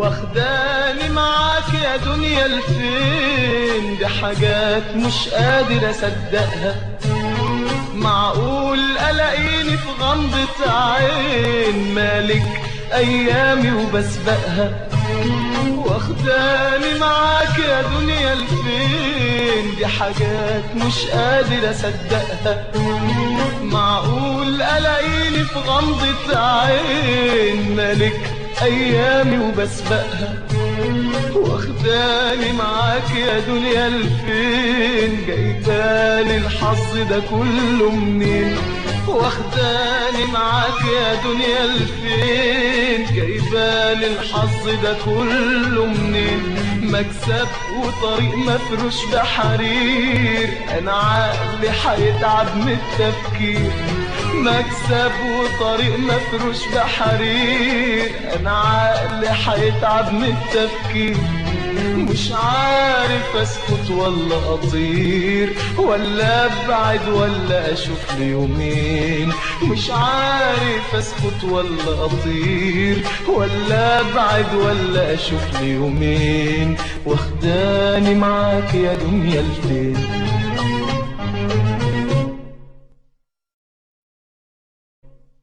واخداني معاك يا دنيا لفين، دي حاجات مش قادر اصدقها. معقول الاقيني في غمضة عين مالك ايامي وبسبقها. واخداني معاك يا دنيا لفين، دي حاجات مش قادر اصدقها. معقول الاقيني في غمضة عين مالك ايامي وبسبقها. واخداني معاك يا دنيا لفين، جايبالي الحظ ده كله منين. واخداني معاك يا دنيا لفين، جايبالي الحظ ده كله منين. مكسب وطريق مفروش بحرير، انا عقلي هيتعب من التفكير. مكسب وطريق مفروش بحرير، انا عقلي هيتعب من التفكير. مش عارف اسكت ولا اطير، ولا ابعد ولا اشوف لي يومين. مش عارف اسكت ولا اطير، ولا ابعد ولا اشوف لي يومين. واخداني معاك يا دنيا لفين.